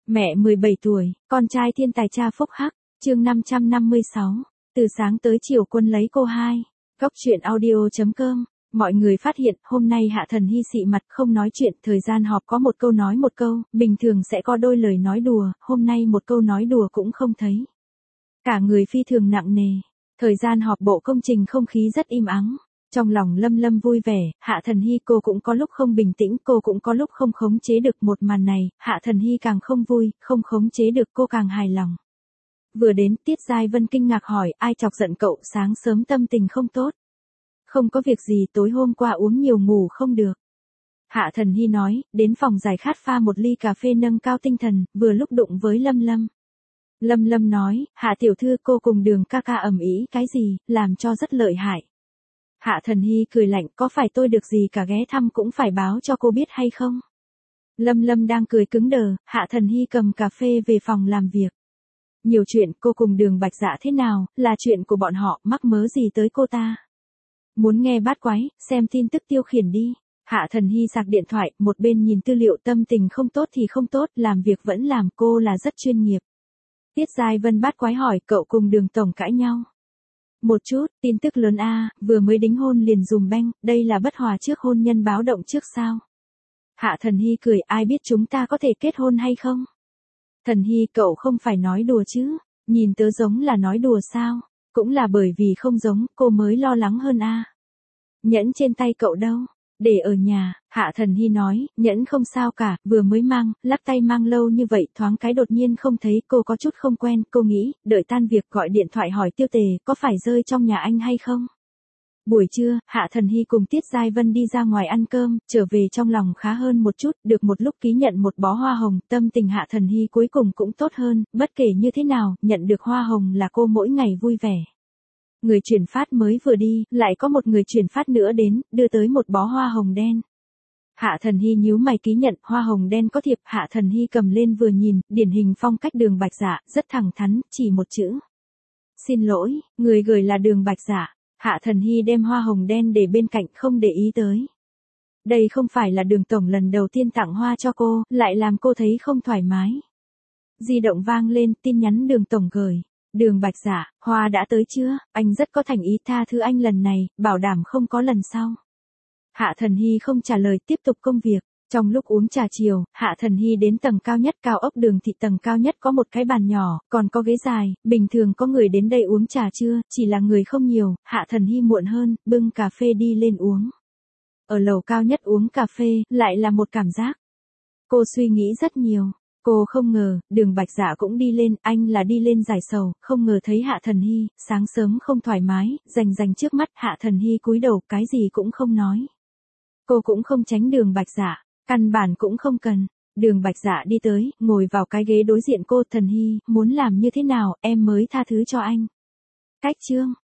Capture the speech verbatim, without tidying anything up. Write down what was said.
Mẹ mười bảy tuổi, con trai thiên tài cha phúc hắc, chương năm trăm năm mươi sáu. Từ sáng tới chiều quân lấy cô hai. Góc truyện audio.com. Mọi người phát hiện hôm nay Hạ Thần Hy xị mặt không nói chuyện, thời gian họp có một câu nói một câu, bình thường sẽ có đôi lời nói đùa, hôm nay một câu nói đùa cũng không thấy. Cả người phi thường nặng nề. Thời gian họp bộ công trình không khí rất im ắng. Trong lòng Lâm Lâm vui vẻ, Hạ Thần Hy cô cũng có lúc không bình tĩnh, cô cũng có lúc không khống chế được một màn này, Hạ Thần Hy càng không vui, không khống chế được cô càng hài lòng. Vừa đến, Tiết Giai Vân kinh ngạc hỏi, ai chọc giận cậu, sáng sớm tâm tình không tốt. Không có việc gì, tối hôm qua uống nhiều ngủ không được. Hạ Thần Hy nói, đến phòng giải khát pha một ly cà phê nâng cao tinh thần, vừa lúc đụng với Lâm Lâm. Lâm Lâm nói, Hạ tiểu thư cô cùng Đường ca ca ầm ĩ cái gì, làm cho rất lợi hại. Hạ Thần Hy cười lạnh, có phải tôi được gì cả ghé thăm cũng phải báo cho cô biết hay không? Lâm Lâm đang cười cứng đờ, Hạ Thần Hy cầm cà phê về phòng làm việc. Nhiều chuyện, cô cùng Đường Bạch Dạ thế nào, là chuyện của bọn họ, mắc mớ gì tới cô ta? Muốn nghe bát quái, xem tin tức tiêu khiển đi. Hạ Thần Hy sạc điện thoại, một bên nhìn tư liệu, tâm tình không tốt thì không tốt, làm việc vẫn làm, cô là rất chuyên nghiệp. Tiết Giai Vân bát quái hỏi, cậu cùng Đường tổng cãi nhau? Một chút, tin tức lớn a, vừa mới đính hôn liền dùm beng, đây là bất hòa trước hôn nhân báo động trước sao? Hạ Thần Hy cười, ai biết chúng ta có thể kết hôn hay không? Thần Hy cậu không phải nói đùa chứ, nhìn tớ giống là nói đùa sao? Cũng là bởi vì không giống, cô mới lo lắng hơn a. Nhẫn trên tay cậu đâu? Để ở nhà, Hạ Thần Hy nói, nhẫn không sao cả, vừa mới mang, lắc tay mang lâu như vậy, thoáng cái đột nhiên không thấy, cô có chút không quen, cô nghĩ, đợi tan việc gọi điện thoại hỏi Tiêu Tề, có phải rơi trong nhà anh hay không? Buổi trưa, Hạ Thần Hy cùng Tiết Giai Vân đi ra ngoài ăn cơm, trở về trong lòng khá hơn một chút, được một lúc ký nhận một bó hoa hồng, tâm tình Hạ Thần Hy cuối cùng cũng tốt hơn, bất kể như thế nào, nhận được hoa hồng là cô mỗi ngày vui vẻ. Người chuyển phát mới vừa đi, lại có một người chuyển phát nữa đến, đưa tới một bó hoa hồng đen. Hạ Thần Hy nhíu mày ký nhận, hoa hồng đen có thiệp, Hạ Thần Hy cầm lên vừa nhìn, điển hình phong cách Đường Bạch Dạ, rất thẳng thắn, chỉ một chữ. Xin lỗi, người gửi là Đường Bạch Dạ. Hạ Thần Hy đem hoa hồng đen để bên cạnh không để ý tới. Đây không phải là Đường tổng lần đầu tiên tặng hoa cho cô, lại làm cô thấy không thoải mái. Di động vang lên, tin nhắn Đường tổng gửi. Đường Bạch Dạ, hoa đã tới chưa, anh rất có thành ý tha thứ anh lần này, bảo đảm không có lần sau. Hạ Thần Hy không trả lời, tiếp tục công việc. Trong lúc uống trà chiều, Hạ Thần Hy đến tầng cao nhất cao ốc Đường thị, tầng cao nhất có một cái bàn nhỏ, còn có ghế dài, bình thường có người đến đây uống trà trưa, chỉ là người không nhiều, Hạ Thần Hy muộn hơn, bưng cà phê đi lên uống. Ở lầu cao nhất uống cà phê, lại là một cảm giác. Cô suy nghĩ rất nhiều. Cô không ngờ, Đường Bạch Dạ cũng đi lên, anh là đi lên giải sầu, không ngờ thấy Hạ Thần Hy, sáng sớm không thoải mái, rành rành trước mắt, Hạ Thần Hy cúi đầu, cái gì cũng không nói. Cô cũng không tránh Đường Bạch Dạ, căn bản cũng không cần. Đường Bạch Dạ đi tới, ngồi vào cái ghế đối diện cô, Thần Hy, muốn làm như thế nào, em mới tha thứ cho anh. Cách chương,